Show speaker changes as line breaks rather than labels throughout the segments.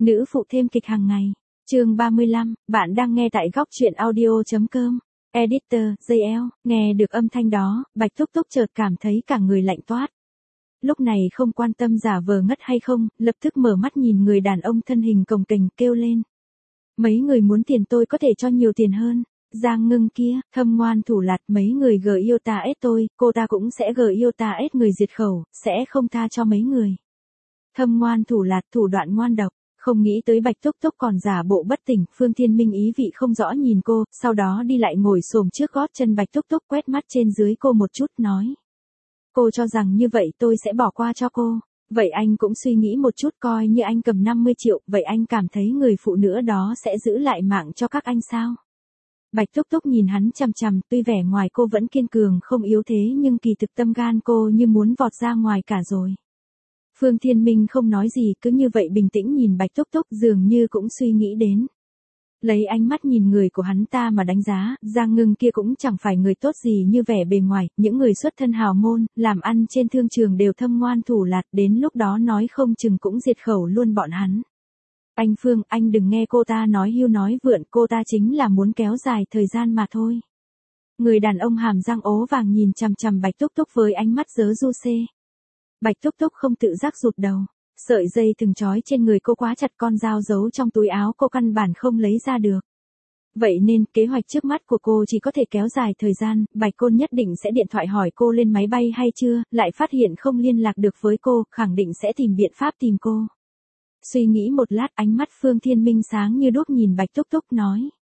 Nữ phụ thêm kịch hàng ngày. Chương 35, bạn đang nghe tại góc truyện audio.com. Editor, JL, nghe được âm thanh đó, Bạch Túc Túc chợt cảm thấy cả người lạnh toát. Lúc này không quan tâm giả vờ ngất hay không, lập tức mở mắt nhìn người đàn ông thân hình cồng kềnh kêu lên. Mấy người muốn tiền tôi có thể cho nhiều tiền hơn. Giang Ngưng kia, thâm ngoan thủ lạt, mấy người gờ yêu ta ết tôi, cô ta cũng sẽ gờ yêu ta ết người diệt khẩu, sẽ không tha cho mấy người. Thâm ngoan thủ lạt, thủ đoạn ngoan độc. Không nghĩ tới Bạch Túc Túc còn giả bộ bất tỉnh, Phương Thiên Minh ý vị không rõ nhìn cô, sau đó đi lại ngồi xổm trước gót chân Bạch Túc Túc quét mắt trên dưới cô một chút nói. Cô cho rằng như vậy tôi sẽ bỏ qua cho cô. Vậy anh cũng suy nghĩ một chút, coi như anh cầm 50 triệu, vậy anh cảm thấy người phụ nữ đó sẽ giữ lại mạng cho các anh sao? Bạch Túc Túc nhìn hắn chằm chằm, tuy vẻ ngoài cô vẫn kiên cường không yếu thế nhưng kỳ thực tâm gan cô như muốn vọt ra ngoài cả rồi. Phương Thiên Minh không nói gì, cứ như vậy bình tĩnh nhìn Bạch Túc Túc, dường như cũng suy nghĩ đến. Lấy ánh mắt nhìn người của hắn ta mà đánh giá, Giang Ngưng kia cũng chẳng phải người tốt gì như vẻ bề ngoài, những người xuất thân hào môn, làm ăn trên thương trường đều thâm ngoan thủ lạt, đến lúc đó nói không chừng cũng diệt khẩu luôn bọn hắn. Anh Phương, anh đừng nghe cô ta nói hưu nói vượn, cô ta chính là muốn kéo dài thời gian mà thôi. Người đàn ông hàm răng ố vàng nhìn chằm chằm Bạch Túc Túc với ánh mắt giớ du xê. Bạch Túc Túc không tự giác rụt đầu, sợi dây thừng trói trên người cô quá chặt, con dao giấu trong túi áo cô căn bản không lấy ra được. Vậy nên, kế hoạch trước mắt của cô chỉ có thể kéo dài thời gian, Bạch Côn nhất định sẽ điện thoại hỏi cô lên máy bay hay chưa, lại phát hiện không liên lạc được với cô, khẳng định sẽ tìm biện pháp tìm cô. Suy nghĩ một lát, ánh mắt Phương Thiên Minh sáng như đuốc nhìn Bạch Túc Túc nói.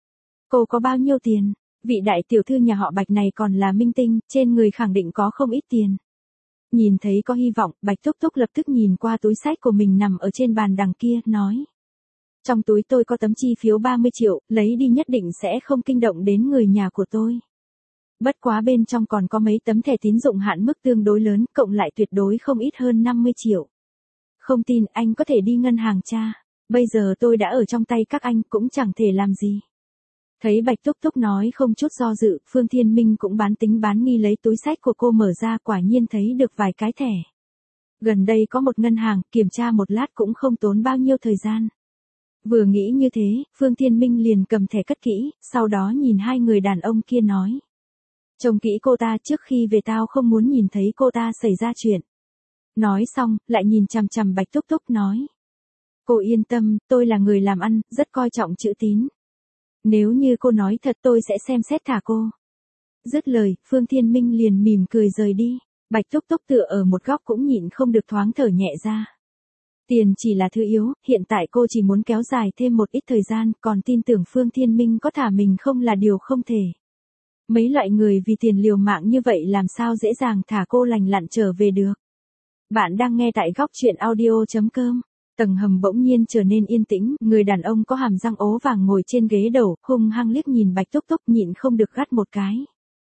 Cô có bao nhiêu tiền? Vị đại tiểu thư nhà họ Bạch này còn là minh tinh, trên người khẳng định có không ít tiền. Nhìn thấy có hy vọng, Bạch Túc Túc lập tức nhìn qua túi xách của mình nằm ở trên bàn đằng kia, nói. Trong túi tôi có tấm chi phiếu 30 triệu, lấy đi nhất định sẽ không kinh động đến người nhà của tôi. Bất quá bên trong còn có mấy tấm thẻ tín dụng hạn mức tương đối lớn, cộng lại tuyệt đối không ít hơn 50 triệu. Không tin anh có thể đi ngân hàng tra, bây giờ tôi đã ở trong tay các anh cũng chẳng thể làm gì. Thấy Bạch Túc Túc nói không chút do dự, Phương Thiên Minh cũng bán tính bán nghi lấy túi xách của cô mở ra, quả nhiên thấy được vài cái thẻ. Gần đây có một ngân hàng, kiểm tra một lát cũng không tốn bao nhiêu thời gian. Vừa nghĩ như thế, Phương Thiên Minh liền cầm thẻ cất kỹ, sau đó nhìn hai người đàn ông kia nói. Trông kỹ cô ta, trước khi về tao không muốn nhìn thấy cô ta xảy ra chuyện. Nói xong, lại nhìn chằm chằm Bạch Túc Túc nói. Cô yên tâm, tôi là người làm ăn, rất coi trọng chữ tín. Nếu như cô nói thật tôi sẽ xem xét thả cô. Dứt lời, Phương Thiên Minh liền mỉm cười rời đi. Bạch Túc Túc tựa ở một góc cũng nhịn không được thoáng thở nhẹ ra. Tiền chỉ là thứ yếu, hiện tại cô chỉ muốn kéo dài thêm một ít thời gian, còn tin tưởng Phương Thiên Minh có thả mình không là điều không thể. Mấy loại người vì tiền liều mạng như vậy làm sao dễ dàng thả cô lành lặn trở về được. Bạn đang nghe tại góc truyện audio.com. Tầng hầm bỗng nhiên trở nên yên tĩnh, người đàn ông có hàm răng ố vàng ngồi trên ghế đầu, hung hăng liếc nhìn Bạch Túc Túc, nhịn không được gắt một cái.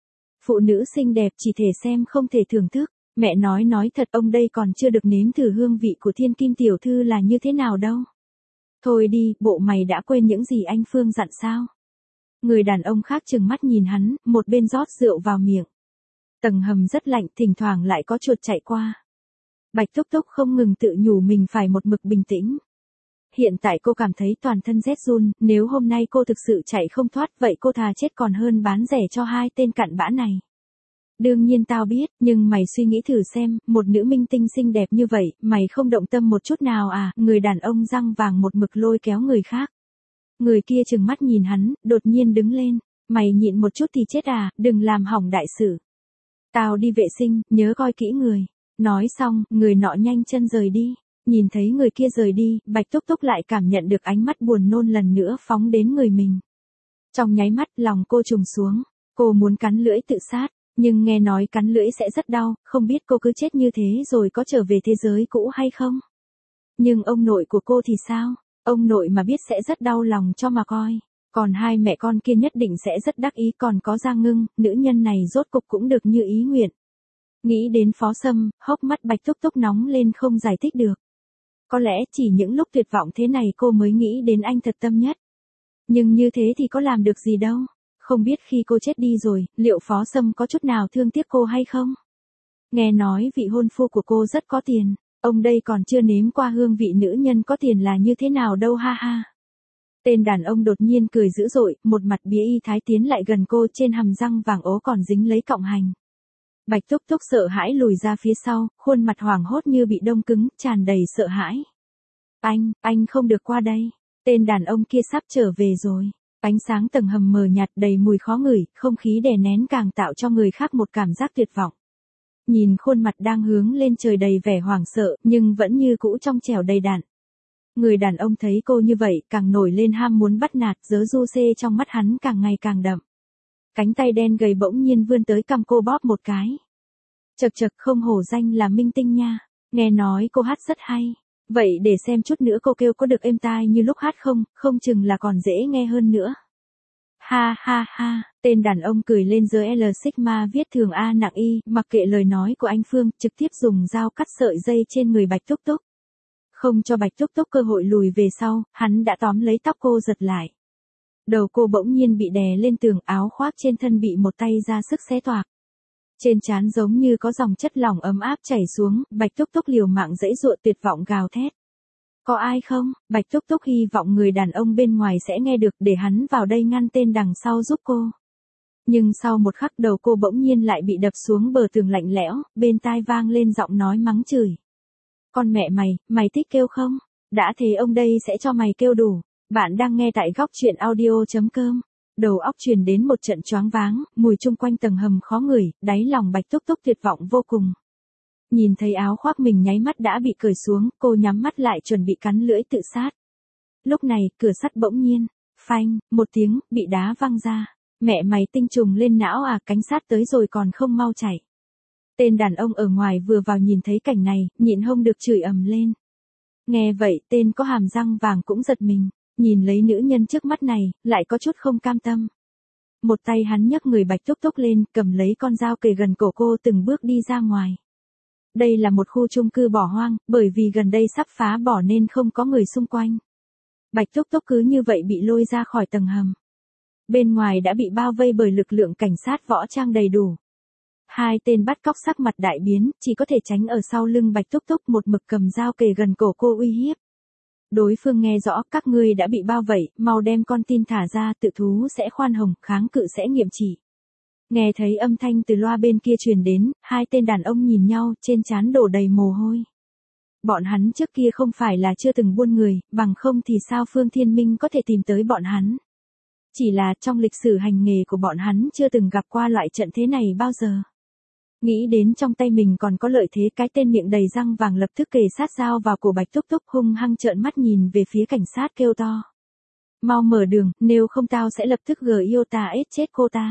Phụ nữ xinh đẹp chỉ thể xem không thể thưởng thức, mẹ nói thật ông đây còn chưa được nếm thử hương vị của thiên kim tiểu thư là như thế nào đâu. Thôi đi, bộ mày đã quên những gì anh Phương dặn sao? Người đàn ông khác trừng mắt nhìn hắn, một bên rót rượu vào miệng. Tầng hầm rất lạnh, thỉnh thoảng lại có chuột chạy qua. Bạch Túc Túc không ngừng tự nhủ mình phải một mực bình tĩnh. Hiện tại cô cảm thấy toàn thân rét run, nếu hôm nay cô thực sự chạy không thoát vậy cô thà chết còn hơn bán rẻ cho hai tên cặn bã này. Đương nhiên tao biết, nhưng mày suy nghĩ thử xem, một nữ minh tinh xinh đẹp như vậy, mày không động tâm một chút nào à? Người đàn ông răng vàng một mực lôi kéo người khác. Người kia trừng mắt nhìn hắn, đột nhiên đứng lên. Mày nhịn một chút thì chết à, đừng làm hỏng đại sự. Tao đi vệ sinh, nhớ coi kỹ người. Nói xong, người nọ nhanh chân rời đi. Nhìn thấy người kia rời đi, Bạch Túc Túc lại cảm nhận được ánh mắt buồn nôn lần nữa phóng đến người mình. Trong nháy mắt, lòng cô trùng xuống. Cô muốn cắn lưỡi tự sát, nhưng nghe nói cắn lưỡi sẽ rất đau, không biết cô cứ chết như thế rồi có trở về thế giới cũ hay không? Nhưng ông nội của cô thì sao? Ông nội mà biết sẽ rất đau lòng cho mà coi. Còn hai mẹ con kia nhất định sẽ rất đắc ý, còn có Giang Ngưng, nữ nhân này rốt cục cũng được như ý nguyện. Nghĩ đến Phó Sâm, hốc mắt Bạch Túc Túc nóng lên không giải thích được. Có lẽ chỉ những lúc tuyệt vọng thế này cô mới nghĩ đến anh thật tâm nhất. Nhưng như thế thì có làm được gì đâu. Không biết khi cô chết đi rồi, liệu Phó Sâm có chút nào thương tiếc cô hay không? Nghe nói vị hôn phu của cô rất có tiền. Ông đây còn chưa nếm qua hương vị nữ nhân có tiền là như thế nào đâu ha ha. Tên đàn ông đột nhiên cười dữ dội, một mặt bía y thái tiến lại gần cô, trên hàm răng vàng ố còn dính lấy cọng hành. Bạch Túc Túc sợ hãi lùi ra phía sau, khuôn mặt hoảng hốt như bị đông cứng, tràn đầy sợ hãi. Anh không được qua đây. Tên đàn ông kia sắp trở về rồi. Ánh sáng tầng hầm mờ nhạt đầy mùi khó ngửi, không khí đè nén càng tạo cho người khác một cảm giác tuyệt vọng. Nhìn khuôn mặt đang hướng lên trời đầy vẻ hoảng sợ, nhưng vẫn như cũ trong trẻo đầy đặn. Người đàn ông thấy cô như vậy, càng nổi lên ham muốn bắt nạt, giớ du xê trong mắt hắn càng ngày càng đậm. Cánh tay đen gầy bỗng nhiên vươn tới cầm cô bóp một cái. Chậc chậc, không hổ danh là minh tinh nha. Nghe nói cô hát rất hay. Vậy để xem chút nữa cô kêu có được êm tai như lúc hát không, không chừng là còn dễ nghe hơn nữa. Ha ha ha, tên đàn ông cười lên dưới L Sigma viết thường A nặng Y, mặc kệ lời nói của anh Phương, trực tiếp dùng dao cắt sợi dây trên người Bạch Túc Túc. Không cho Bạch Túc Túc cơ hội lùi về sau, hắn đã tóm lấy tóc cô giật lại. Đầu cô bỗng nhiên bị đè lên tường, áo khoác trên thân bị một tay ra sức xé toạc. Trên trán giống như có dòng chất lỏng ấm áp chảy xuống, Bạch Túc Túc liều mạng giãy giụa tuyệt vọng gào thét. Có ai không? Bạch Túc Túc hy vọng người đàn ông bên ngoài sẽ nghe được để hắn vào đây ngăn tên đằng sau giúp cô. Nhưng sau một khắc đầu cô bỗng nhiên lại bị đập xuống bờ tường lạnh lẽo, bên tai vang lên giọng nói mắng chửi. Con mẹ mày thích kêu không? Đã thế ông đây sẽ cho mày kêu đủ. Bạn đang nghe tại góc truyện audio.com. Đầu óc truyền đến một trận choáng váng, mùi chung quanh tầng hầm khó ngửi, đáy lòng Bạch Túc Túc tuyệt vọng vô cùng. Nhìn thấy áo khoác mình nháy mắt đã bị cởi xuống, cô nhắm mắt lại chuẩn bị cắn lưỡi tự sát. Lúc này, cửa sắt bỗng nhiên, phanh, một tiếng, bị đá văng ra. Mẹ mày tinh trùng lên não à, cảnh sát tới rồi còn không mau chạy. Tên đàn ông ở ngoài vừa vào nhìn thấy cảnh này, nhịn không được chửi ầm lên. Nghe vậy, tên có hàm răng vàng cũng giật mình, nhìn lấy nữ nhân trước mắt này, lại có chút không cam tâm. Một tay hắn nhấc người Bạch Túc Túc lên, cầm lấy con dao kề gần cổ cô từng bước đi ra ngoài. Đây là một khu chung cư bỏ hoang, bởi vì gần đây sắp phá bỏ nên không có người xung quanh. Bạch Túc Túc cứ như vậy bị lôi ra khỏi tầng hầm. Bên ngoài đã bị bao vây bởi lực lượng cảnh sát võ trang đầy đủ. Hai tên bắt cóc sắc mặt đại biến, chỉ có thể tránh ở sau lưng Bạch Túc Túc, một mực cầm dao kề gần cổ cô uy hiếp. Đối phương nghe rõ, các ngươi đã bị bao vây, mau đem con tin thả ra, tự thú sẽ khoan hồng, kháng cự sẽ nghiệm chỉ. Nghe thấy âm thanh từ loa bên kia truyền đến, hai tên đàn ông nhìn nhau, trên trán đổ đầy mồ hôi. Bọn hắn trước kia không phải là chưa từng buôn người, bằng không thì sao Phương Thiên Minh có thể tìm tới bọn hắn. Chỉ là trong lịch sử hành nghề của bọn hắn chưa từng gặp qua loại trận thế này bao giờ. Nghĩ đến trong tay mình còn có lợi thế, cái tên miệng đầy răng vàng lập tức kề sát dao vào cổ Bạch Túc Túc, hung hăng trợn mắt nhìn về phía cảnh sát kêu to. Mau mở đường, nếu không tao sẽ lập tức yêu ta ết chết cô ta.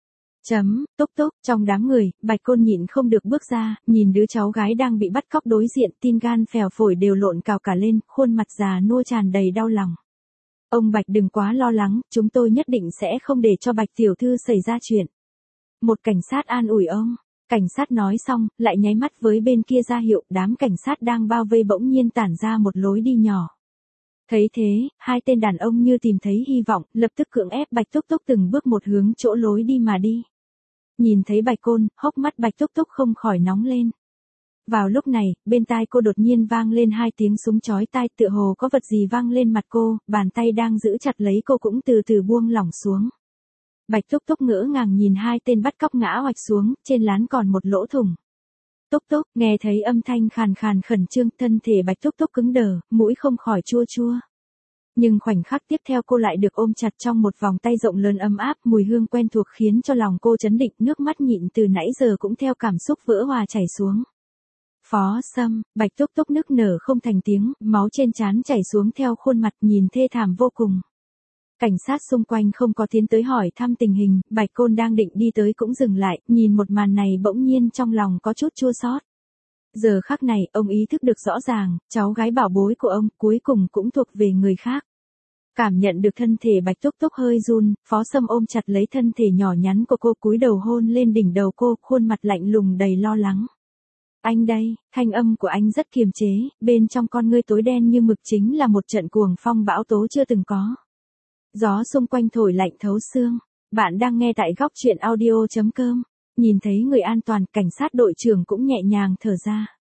Túc Túc, trong đám người, Bạch Côn nhịn không được bước ra, nhìn đứa cháu gái đang bị bắt cóc đối diện, tim gan phèo phổi đều lộn cào cả lên, khuôn mặt già nua tràn đầy đau lòng. Ông Bạch đừng quá lo lắng, chúng tôi nhất định sẽ không để cho Bạch tiểu thư xảy ra chuyện. Một cảnh sát an ủi ông. Cảnh sát nói xong, lại nháy mắt với bên kia ra hiệu, đám cảnh sát đang bao vây bỗng nhiên tản ra một lối đi nhỏ. Thấy thế, hai tên đàn ông như tìm thấy hy vọng, lập tức cưỡng ép Bạch Túc Túc từng bước một hướng chỗ lối đi mà đi. Nhìn thấy Bạch Côn, hốc mắt Bạch Túc Túc không khỏi nóng lên. Vào lúc này, bên tai cô đột nhiên vang lên hai tiếng súng chói tai, tựa hồ có vật gì vang lên mặt cô, bàn tay đang giữ chặt lấy cô cũng từ từ buông lỏng xuống. Bạch Túc Túc ngỡ ngàng nhìn hai tên bắt cóc ngã oạch xuống, trên lán còn một lỗ thủng. Túc Túc, nghe thấy âm thanh khàn khàn khẩn trương, thân thể Bạch Túc Túc cứng đờ, mũi không khỏi chua chua. Nhưng khoảnh khắc tiếp theo cô lại được ôm chặt trong một vòng tay rộng lớn ấm áp, mùi hương quen thuộc khiến cho lòng cô chấn định, nước mắt nhịn từ nãy giờ cũng theo cảm xúc vỡ hòa chảy xuống. Phó Sâm, Bạch Túc Túc nức nở không thành tiếng, máu trên trán chảy xuống theo khuôn mặt nhìn thê thảm vô cùng. Cảnh sát xung quanh không có tiến tới hỏi thăm tình hình, Bạch Côn đang định đi tới cũng dừng lại, nhìn một màn này bỗng nhiên trong lòng có chút chua xót. Giờ khắc này, ông ý thức được rõ ràng, cháu gái bảo bối của ông cuối cùng cũng thuộc về người khác. Cảm nhận được thân thể Bạch Túc Túc hơi run, Phó Sâm ôm chặt lấy thân thể nhỏ nhắn của cô, cúi đầu hôn lên đỉnh đầu cô, khuôn mặt lạnh lùng đầy lo lắng. Anh đây, thanh âm của anh rất kiềm chế, bên trong con ngươi tối đen như mực chính là một trận cuồng phong bão tố chưa từng có. Gió xung quanh thổi lạnh thấu xương. Bạn đang nghe tại góc truyện audio.com. Nhìn thấy người an toàn, cảnh sát đội trưởng cũng nhẹ nhàng thở ra.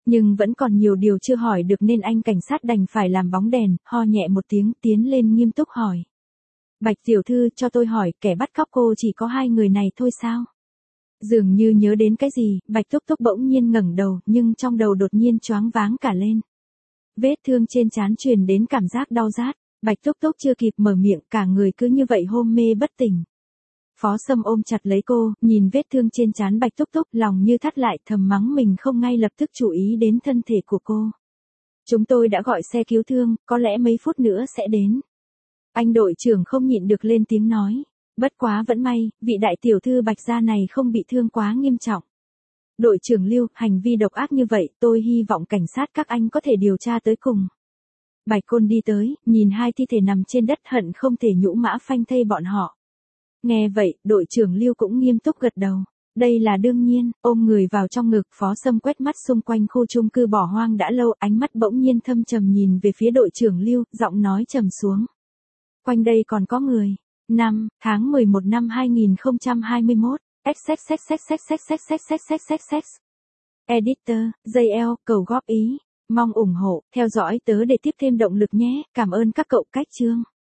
Nhưng vẫn còn nhiều điều chưa hỏi được nên anh cảnh sát đành phải làm bóng đèn, ho nhẹ một tiếng tiến lên nghiêm túc hỏi. Bạch tiểu thư, cho tôi hỏi, kẻ bắt cóc cô chỉ có 2 người này thôi sao? Dường như nhớ đến cái gì, Bạch Túc Túc bỗng nhiên ngẩng đầu, nhưng trong đầu đột nhiên choáng váng cả lên. Vết thương trên trán truyền đến cảm giác đau rát, Bạch Túc Túc chưa kịp mở miệng, cả người cứ như vậy hôn mê bất tỉnh. Phó Sâm ôm chặt lấy cô, nhìn vết thương trên trán Bạch Túc Túc, lòng như thắt lại, thầm mắng mình không ngay lập tức chú ý đến thân thể của cô. Chúng tôi đã gọi xe cứu thương, có lẽ mấy phút nữa sẽ đến. Anh đội trưởng không nhịn được lên tiếng nói. Bất quá vẫn may, vị đại tiểu thư Bạch gia này không bị thương quá nghiêm trọng. Đội trưởng Lưu, hành vi độc ác như vậy, tôi hy vọng cảnh sát các anh có thể điều tra tới cùng. Bạch Côn đi tới, nhìn 2 thi thể nằm trên đất, hận không thể nhũ mã phanh thây bọn họ. Nghe vậy, đội trưởng Lưu cũng nghiêm túc gật đầu. Đây là đương nhiên, ôm người vào trong ngực, Phó Sâm quét mắt xung quanh khu chung cư bỏ hoang đã lâu, ánh mắt bỗng nhiên thâm trầm nhìn về phía đội trưởng Lưu, giọng nói trầm xuống. Quanh đây còn có người. 5 tháng 11 năm 2021. XXXXXXXXXXX. Editor, JL, cầu góp ý. Mong ủng hộ, theo dõi tớ để tiếp thêm động lực nhé. Cảm ơn các cậu. Cách chương.